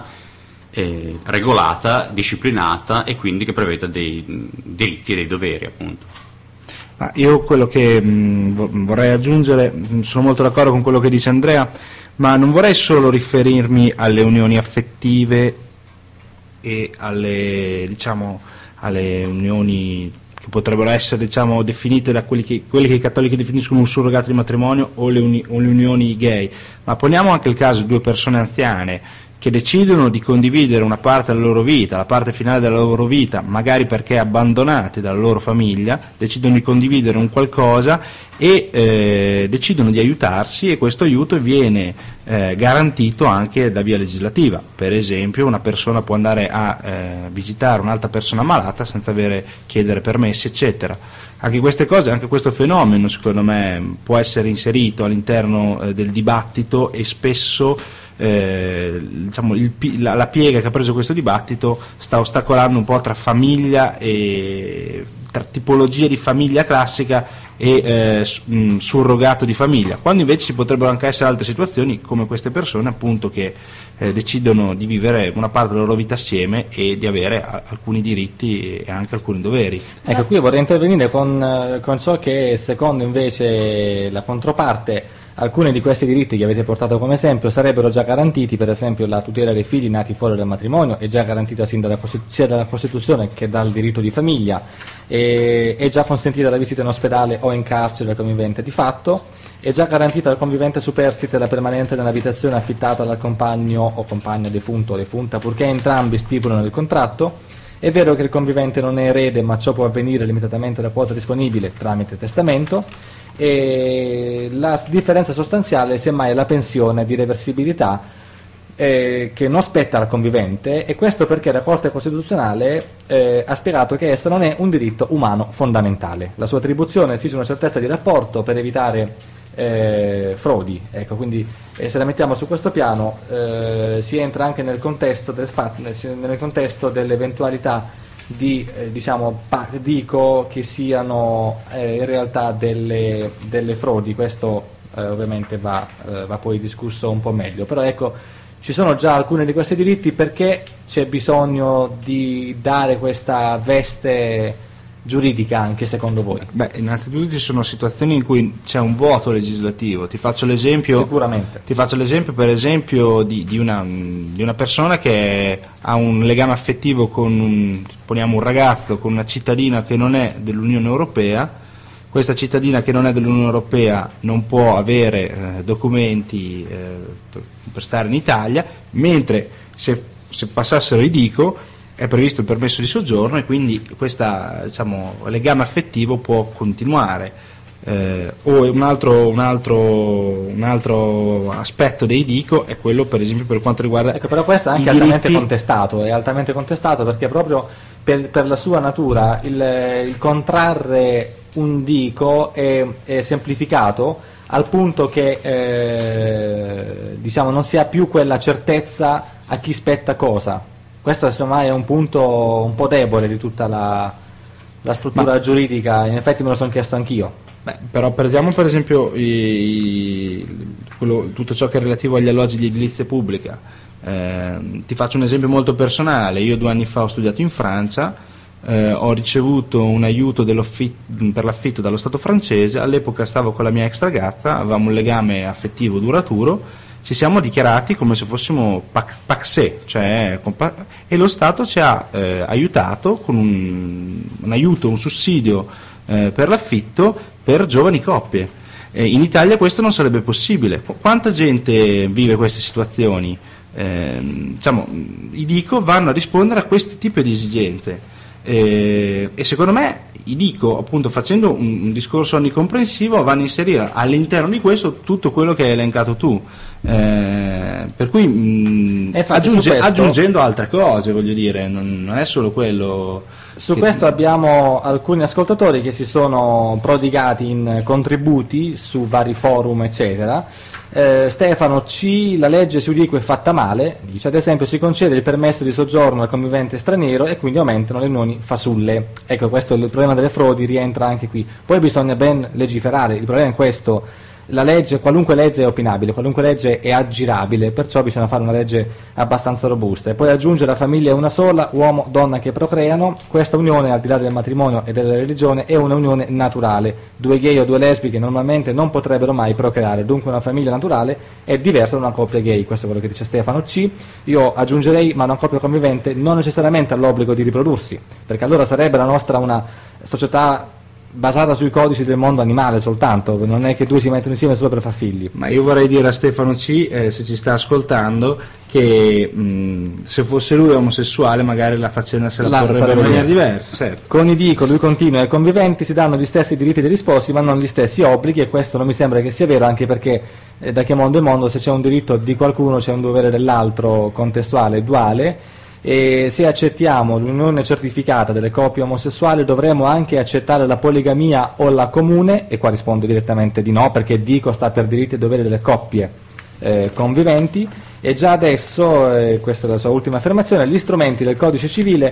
regolata, disciplinata, e quindi che preveda dei diritti e dei doveri, appunto. Io quello che vorrei aggiungere, sono molto d'accordo con quello che dice Andrea, ma non vorrei solo riferirmi alle unioni affettive e alle unioni che potrebbero essere, definite da quelli che i cattolici definiscono un surrogato di matrimonio, o le unioni gay, ma poniamo anche il caso di due persone anziane che decidono di condividere una parte della loro vita, la parte finale della loro vita, magari perché abbandonati dalla loro famiglia, decidono di condividere un qualcosa e decidono di aiutarsi, e questo aiuto viene garantito anche da via legislativa. Per esempio, una persona può andare a visitare un'altra persona malata senza chiedere permessi, eccetera. Anche queste cose, anche questo fenomeno, secondo me, può essere inserito all'interno del dibattito, e spesso la piega che ha preso questo dibattito sta ostacolando un po' tra famiglia e tra tipologie di famiglia classica e surrogato di famiglia, quando invece ci potrebbero anche essere altre situazioni, come queste persone appunto che decidono di vivere una parte della loro vita assieme e di avere alcuni diritti e anche alcuni doveri. Ecco, qui vorrei intervenire con ciò che secondo invece la controparte. Alcuni di questi diritti che avete portato come esempio sarebbero già garantiti, per esempio la tutela dei figli nati fuori dal matrimonio è già garantita sia dalla Costituzione che dal diritto di famiglia, è già consentita la visita in ospedale o in carcere al convivente di fatto, è già garantita al convivente superstite la permanenza nell'abitazione affittata dal compagno o compagna defunto o defunta, purché entrambi stipulano il contratto. È vero che il convivente non è erede, ma ciò può avvenire limitatamente alla quota disponibile tramite testamento. E la differenza sostanziale semmai è la pensione di reversibilità che non spetta al convivente, e questo perché la Corte Costituzionale ha spiegato che essa non è un diritto umano fondamentale. La sua attribuzione esige una certezza di rapporto per evitare frodi, ecco, quindi se la mettiamo su questo piano si entra anche nel contesto dell'eventualità di dico che siano in realtà delle frodi. Questo ovviamente va poi discusso un po' meglio, però ecco, ci sono già alcuni di questi diritti. Perché c'è bisogno di dare questa veste giuridica anche secondo voi? Innanzitutto ci sono situazioni in cui c'è un vuoto legislativo. Ti faccio l'esempio per esempio di una persona che ha un legame affettivo con un ragazzo, con una cittadina che non è dell'Unione Europea. questa cittadina che non è dell'Unione Europea non può avere documenti per stare in Italia, mentre se passassero i DICO è previsto il permesso di soggiorno e quindi questo legame affettivo può continuare. O un altro aspetto dei DICO è quello, per esempio, per quanto riguarda però questo è anche altamente contestato, perché proprio per la sua natura il contrarre un DICO è semplificato al punto che non si ha più quella certezza a chi spetta cosa. Questo semmai è un punto un po' debole di tutta la struttura giuridica, in effetti me lo sono chiesto anch'io. Però prendiamo per esempio tutto ciò che è relativo agli alloggi di edilizia pubblica. Ti faccio un esempio molto personale. Io 2 anni fa ho studiato in Francia, ho ricevuto un aiuto per l'affitto dallo Stato francese. All'epoca stavo con la mia ex ragazza, avevamo un legame affettivo duraturo, ci siamo dichiarati come se fossimo pacsé, e lo Stato ci ha aiutato con un aiuto, un sussidio per l'affitto per giovani coppie. In Italia questo non sarebbe possibile. Quanta gente vive queste situazioni? I DICO vanno a rispondere a questo tipo di esigenze e secondo me i DICO, appunto, facendo un discorso onnicomprensivo, vanno a inserire all'interno di questo tutto quello che hai elencato tu, per cui aggiungendo altre cose, voglio dire, non è solo quello. Su questo abbiamo alcuni ascoltatori che si sono prodigati in contributi su vari forum eccetera. Stefano C, la legge sui DICO è fatta male, dice, ad esempio si concede il permesso di soggiorno al convivente straniero e quindi aumentano le unioni fasulle. Ecco, questo il problema delle frodi rientra anche qui. Poi bisogna ben legiferare, il problema è questo. La legge, qualunque legge è opinabile, qualunque legge è aggirabile, perciò bisogna fare una legge abbastanza robusta. E poi aggiungere la famiglia è una sola, uomo, donna che procreano. Questa unione, al di là del matrimonio e della religione, è una unione naturale. 2 gay o 2 lesbiche normalmente non potrebbero mai procreare, dunque una famiglia naturale è diversa da una coppia gay. Questo è quello che dice Stefano C. Io aggiungerei, ma una coppia convivente non necessariamente ha l'obbligo di riprodursi, perché allora sarebbe la nostra una società basata sui codici del mondo animale soltanto, non è che 2 si mettono insieme solo per far figli. Ma io vorrei dire a Stefano C, se ci sta ascoltando, che se fosse lui omosessuale magari la faccenda se la porrebbe in maniera diversa. Certo. Con i DICO, lui continua, ai conviventi si danno gli stessi diritti degli sposi ma non gli stessi obblighi, e questo non mi sembra che sia vero, anche perché da che mondo è mondo, se c'è un diritto di qualcuno c'è un dovere dell'altro, contestuale e duale. E se accettiamo l'unione certificata delle coppie omosessuali dovremo anche accettare la poligamia o la comune, e qua rispondo direttamente di no, perché DICO sta per diritti e doveri delle coppie conviventi, e già adesso, questa è la sua ultima affermazione, gli strumenti del codice civile,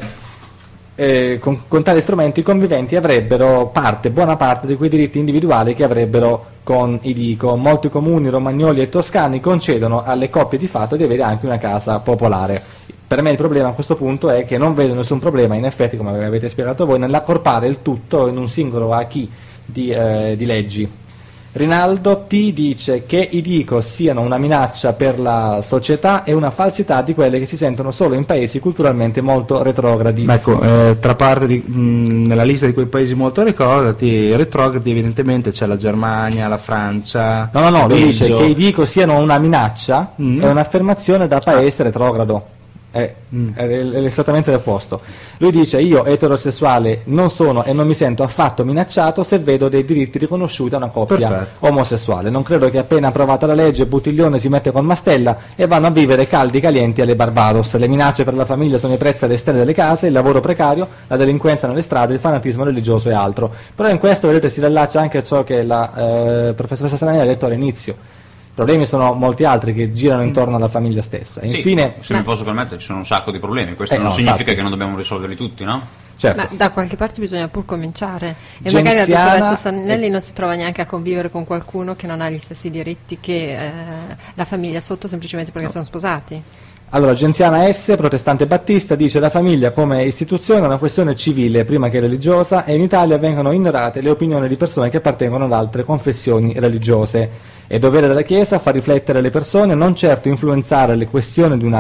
con tali strumenti i conviventi avrebbero buona parte di quei diritti individuali che avrebbero con i DICO. Molti comuni romagnoli e toscani concedono alle coppie di fatto di avere anche una casa popolare. Per me il problema a questo punto è che non vedo nessun problema, in effetti, come avete spiegato voi, nell'accorpare il tutto in un singolo acquis di leggi. Rinaldo T dice che i DICO siano una minaccia per la società e una falsità di quelle che si sentono solo in paesi culturalmente molto retrogradi. Ecco, tra parte nella lista di quei paesi molto retrogradi evidentemente c'è la Germania, la Francia. No, lui dice che i DICO siano una minaccia, è un'affermazione da paese retrogrado. È esattamente l'opposto. Lui dice: io eterosessuale non sono e non mi sento affatto minacciato se vedo dei diritti riconosciuti a una coppia omosessuale. Non credo che appena approvata la legge Buttiglione si mette con Mastella e vanno a vivere caldi calienti alle Barbados. Le minacce per la famiglia sono i prezzi alle stelle delle case, il lavoro precario, la delinquenza nelle strade, il fanatismo religioso e altro. Però in questo, vedete, si riallaccia anche a ciò che la professoressa Sanani ha detto all'inizio. I problemi sono molti altri che girano intorno alla famiglia stessa. Sì, infine, se mi posso permettere, ci sono un sacco di problemi, questo non significa che non dobbiamo risolverli tutti, no? Certo. Ma da qualche parte bisogna pur cominciare, e magari la dottoressa Sanelli non si trova neanche a convivere con qualcuno che non ha gli stessi diritti che la famiglia sotto, semplicemente perché sono sposati. Allora, Genziana S, protestante battista, dice: la famiglia come istituzione è una questione civile prima che religiosa, e in Italia vengono ignorate le opinioni di persone che appartengono ad altre confessioni religiose. È dovere della Chiesa far riflettere le persone, non certo influenzare le questioni di una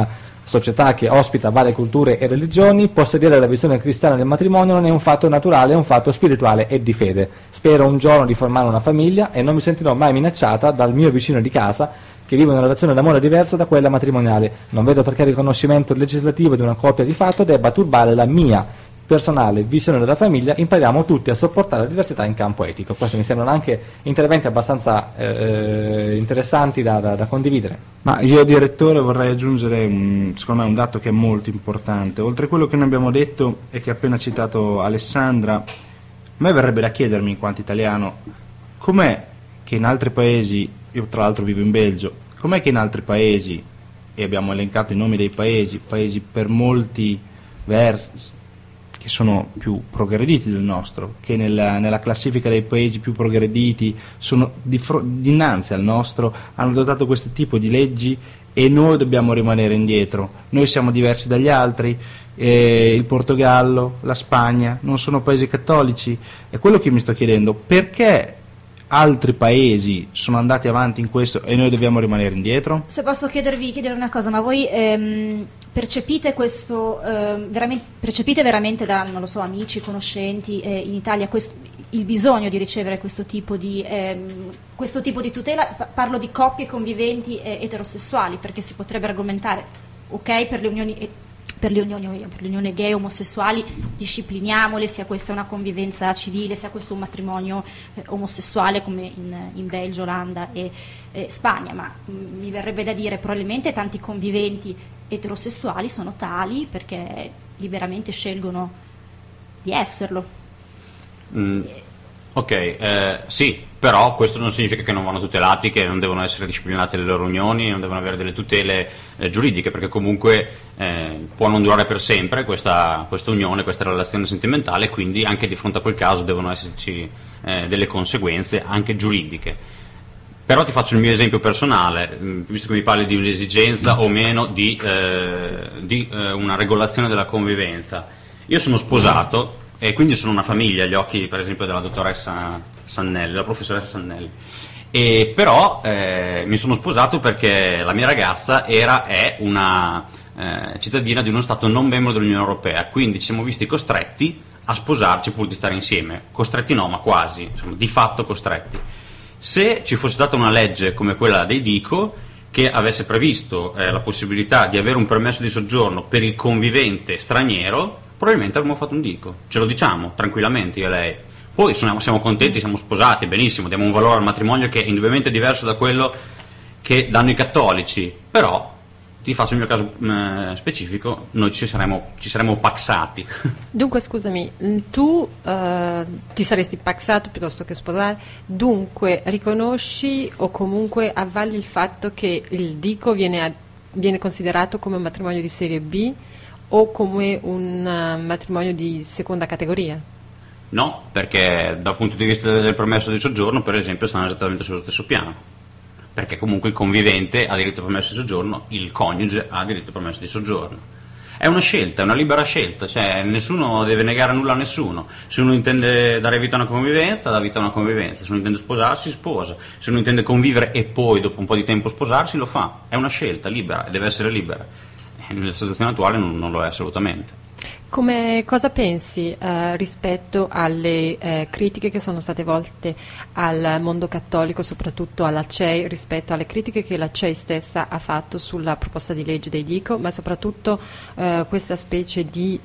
società che ospita varie culture e religioni, possedere la visione cristiana del matrimonio non è un fatto naturale, è un fatto spirituale e di fede. Spero un giorno di formare una famiglia e non mi sentirò mai minacciata dal mio vicino di casa che vive una relazione d'amore diversa da quella matrimoniale. Non vedo perché il riconoscimento legislativo di una coppia di fatto debba turbare la mia personale visione della famiglia. Impariamo tutti a sopportare la diversità in campo etico. Questi mi sembrano anche interventi abbastanza interessanti da condividere. Ma io, direttore, vorrei aggiungere secondo me un dato che è molto importante. Oltre a quello che noi abbiamo detto e che ha appena citato Alessandra, a me verrebbe da chiedermi, in quanto italiano, com'è che in altri paesi, io tra l'altro vivo in Belgio, com'è che in altri paesi, e abbiamo elencato i nomi dei paesi per molti versi che sono più progrediti del nostro, che nella classifica dei paesi più progrediti sono dinanzi al nostro, hanno adottato questo tipo di leggi e noi dobbiamo rimanere indietro. Noi siamo diversi dagli altri, il Portogallo, la Spagna non sono paesi cattolici. È quello che mi sto chiedendo: perché altri paesi sono andati avanti in questo e noi dobbiamo rimanere indietro? Se posso chiedere una cosa, ma voi percepite questo percepite veramente da, non lo so, amici, conoscenti in Italia il bisogno di ricevere questo tipo di tutela? Parlo di coppie conviventi eterosessuali, perché si potrebbe argomentare, ok, per le unioni gay omosessuali discipliniamole, sia questa una convivenza civile, sia questo un matrimonio omosessuale come in Belgio, Olanda e Spagna, ma mi verrebbe da dire probabilmente tanti conviventi eterosessuali sono tali perché liberamente scelgono di esserlo. Sì, però questo non significa che non vanno tutelati, che non devono essere disciplinate le loro unioni, non devono avere delle tutele giuridiche, perché comunque può non durare per sempre questa unione, questa relazione sentimentale, quindi anche di fronte a quel caso devono esserci delle conseguenze anche giuridiche. Però ti faccio il mio esempio personale, visto che mi parli di un'esigenza o meno di una regolazione della convivenza. Io sono sposato e quindi sono una famiglia agli occhi, per esempio, della dottoressa Sannelli, della professoressa Sannelli. Però mi sono sposato perché la mia ragazza è una cittadina di uno Stato non membro dell'Unione Europea, quindi ci siamo visti costretti a sposarci pur di stare insieme. Costretti no, ma quasi, insomma, di fatto costretti. Se ci fosse stata una legge come quella dei Dico, che avesse previsto la possibilità di avere un permesso di soggiorno per il convivente straniero, probabilmente avremmo fatto un Dico, ce lo diciamo tranquillamente io e lei. Poi siamo contenti, siamo sposati, benissimo, diamo un valore al matrimonio che è indubbiamente diverso da quello che danno i cattolici, però ti faccio il mio caso specifico, noi ci saremmo paxati. Dunque, scusami, tu ti saresti paxato piuttosto che sposare, dunque riconosci o comunque avvalli il fatto che il Dico viene considerato come un matrimonio di serie B o come un matrimonio di seconda categoria? No, perché dal punto di vista del permesso di soggiorno, per esempio, stanno esattamente sullo stesso piano. Perché comunque il convivente ha diritto al permesso di soggiorno, il coniuge ha diritto al permesso di soggiorno. È una scelta, è una libera scelta, cioè nessuno deve negare nulla a nessuno. Se uno intende dare vita a una convivenza, dà vita a una convivenza. Se uno intende sposarsi, sposa. Se uno intende convivere e poi dopo un po' di tempo sposarsi, lo fa. È una scelta libera e deve essere libera. Nella situazione attuale non lo è assolutamente. Cosa pensi rispetto alle critiche che sono state volte al mondo cattolico, soprattutto alla CEI, rispetto alle critiche che la CEI stessa ha fatto sulla proposta di legge dei Dico, ma soprattutto questa specie di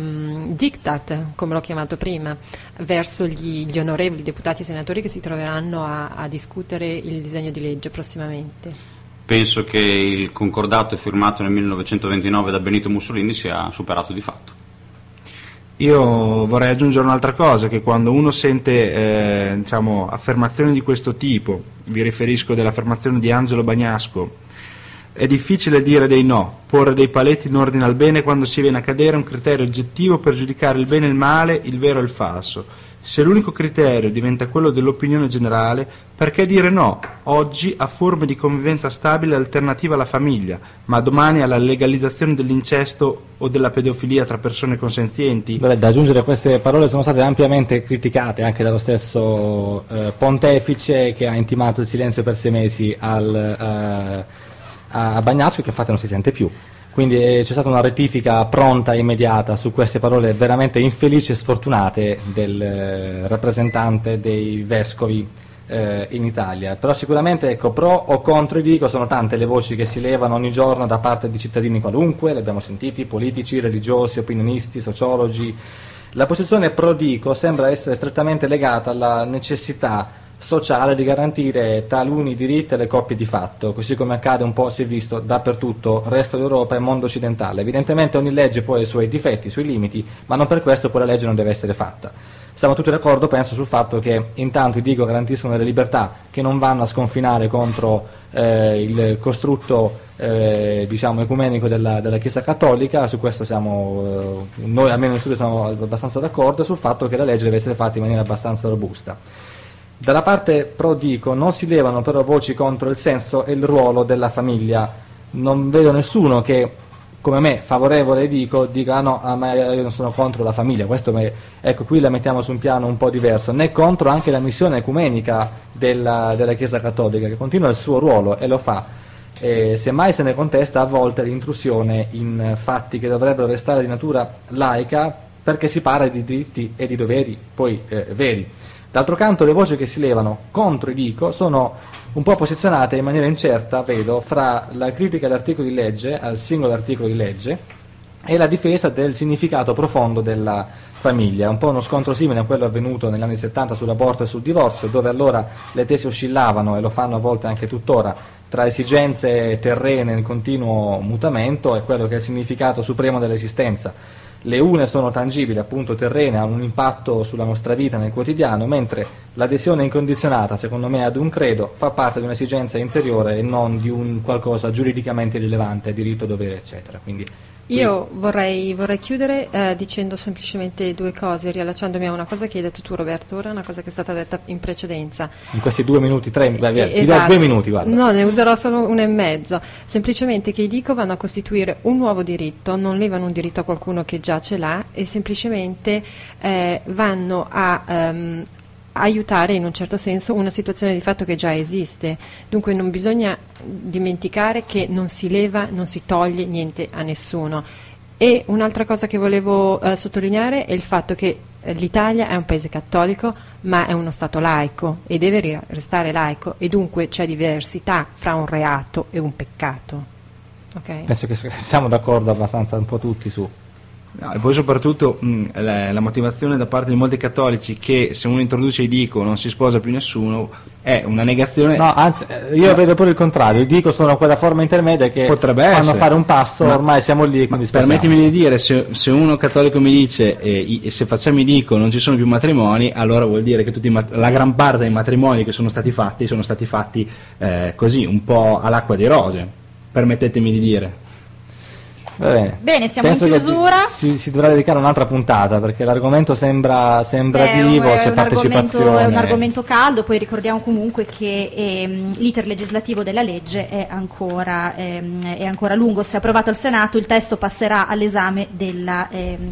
diktat, come l'ho chiamato prima, verso gli onorevoli deputati e senatori che si troveranno a discutere il disegno di legge prossimamente? Penso che il concordato firmato nel 1929 da Benito Mussolini sia superato di fatto. Io vorrei aggiungere un'altra cosa, che quando uno sente affermazioni di questo tipo, vi riferisco dell'affermazione di Angelo Bagnasco, è difficile dire dei no, porre dei paletti in ordine al bene quando si viene a cadere un criterio oggettivo per giudicare il bene e il male, il vero e il falso. Se l'unico criterio diventa quello dell'opinione generale, perché dire no oggi a forme di convivenza stabile alternativa alla famiglia, ma domani alla legalizzazione dell'incesto o della pedofilia tra persone consenzienti? Da aggiungere, queste parole sono state ampiamente criticate anche dallo stesso pontefice, che ha intimato il silenzio per 6 mesi a Bagnasco, che infatti non si sente più. Quindi c'è stata una rettifica pronta e immediata su queste parole veramente infelici e sfortunate del rappresentante dei vescovi in Italia. Però sicuramente, ecco, pro o contro dico, sono tante le voci che si levano ogni giorno da parte di cittadini qualunque, li abbiamo sentiti, politici, religiosi, opinionisti, sociologi. La posizione pro dico sembra essere strettamente legata alla necessità sociale di garantire taluni diritti alle coppie di fatto, così come accade un po', si è visto dappertutto, resto d'Europa e mondo occidentale. Evidentemente ogni legge poi ha i suoi difetti, i suoi limiti, ma non per questo poi la legge non deve essere fatta. Siamo tutti d'accordo, penso, sul fatto che intanto i dico garantiscono delle libertà che non vanno a sconfinare contro il costrutto diciamo ecumenico della Chiesa Cattolica. Su questo siamo noi, almeno in studio, siamo abbastanza d'accordo, sul fatto che la legge deve essere fatta in maniera abbastanza robusta. Dalla parte pro dico non si levano però voci contro il senso e il ruolo della famiglia. Non vedo nessuno che, come me, favorevole dica no, ma io non sono contro la famiglia. Questo ecco, qui la mettiamo su un piano un po' diverso, né contro anche la missione ecumenica della Chiesa Cattolica, che continua il suo ruolo e lo fa. Semmai se ne contesta a volte l'intrusione in fatti che dovrebbero restare di natura laica, perché si parla di diritti e di doveri poi veri. D'altro canto le voci che si levano contro i dico sono un po' posizionate in maniera incerta, vedo, fra la critica all'articolo di legge, al singolo articolo di legge, e la difesa del significato profondo della famiglia. Un po' uno scontro simile a quello avvenuto negli anni 70 sull'aborto e sul divorzio, dove allora le tesi oscillavano, e lo fanno a volte anche tuttora, tra esigenze terrene in continuo mutamento e quello che è il significato supremo dell'esistenza. Le une sono tangibili, appunto terrene, hanno un impatto sulla nostra vita nel quotidiano, mentre l'adesione incondizionata, secondo me, ad un credo fa parte di un'esigenza interiore e non di un qualcosa giuridicamente rilevante, diritto, dovere, eccetera. Quindi io vorrei chiudere dicendo semplicemente due cose, riallacciandomi a una cosa che hai detto tu, Roberto, ora una cosa che è stata detta in precedenza. In questi 2 minuti, 3, via, esatto. Ti do 2 minuti, guarda. No, ne userò solo 1 e mezzo. Semplicemente che i dico vanno a costituire un nuovo diritto, non levano un diritto a qualcuno che già ce l'ha, e semplicemente vanno a aiutare in un certo senso una situazione di fatto che già esiste. Dunque non bisogna dimenticare che non si leva, non si toglie niente a nessuno. E un'altra cosa che volevo sottolineare è il fatto che l'Italia è un paese cattolico, ma è uno Stato laico e deve restare laico, e dunque c'è diversità fra un reato e un peccato. Okay? Penso che siamo d'accordo abbastanza un po' tutti su. No, e poi soprattutto la motivazione da parte di molti cattolici che se uno introduce i dico non si sposa più nessuno è una negazione. No, anzi, io vedo pure il contrario. I dico sono quella forma intermedia che potrebbe fanno essere fare un passo, ma ormai siamo lì, quindi permettimi di dire, se uno cattolico mi dice se facciamo i dico non ci sono più matrimoni, allora vuol dire che la gran parte dei matrimoni che sono stati fatti così, un po' all'acqua di rose, permettetemi di dire. Va bene. Bene, siamo Penso in chiusura. Che si dovrà dedicare un'altra puntata, perché l'argomento sembra vivo, c'è partecipazione. È un argomento caldo, poi ricordiamo comunque che l'iter legislativo della legge è ancora lungo. Se approvato al Senato, il testo passerà all'esame della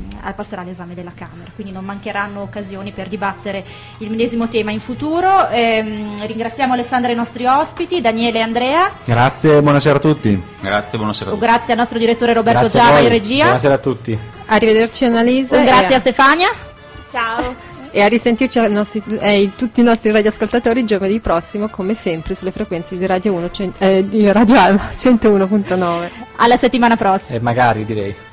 Camera, quindi non mancheranno occasioni per dibattere il medesimo tema in futuro. Ringraziamo Alessandra e i nostri ospiti, Daniele e Andrea. Grazie, buonasera a tutti. Grazie, buonasera a tutti. Grazie al nostro direttore Roberto Grazie Giava in regia. Buonasera a tutti. Arrivederci Annalisa. Grazie a Stefania. Ciao. E a risentirci tutti i nostri radioascoltatori giovedì prossimo, come sempre, sulle frequenze di Radio 1, di Radio Alba 101.9. Alla settimana prossima. E magari, direi.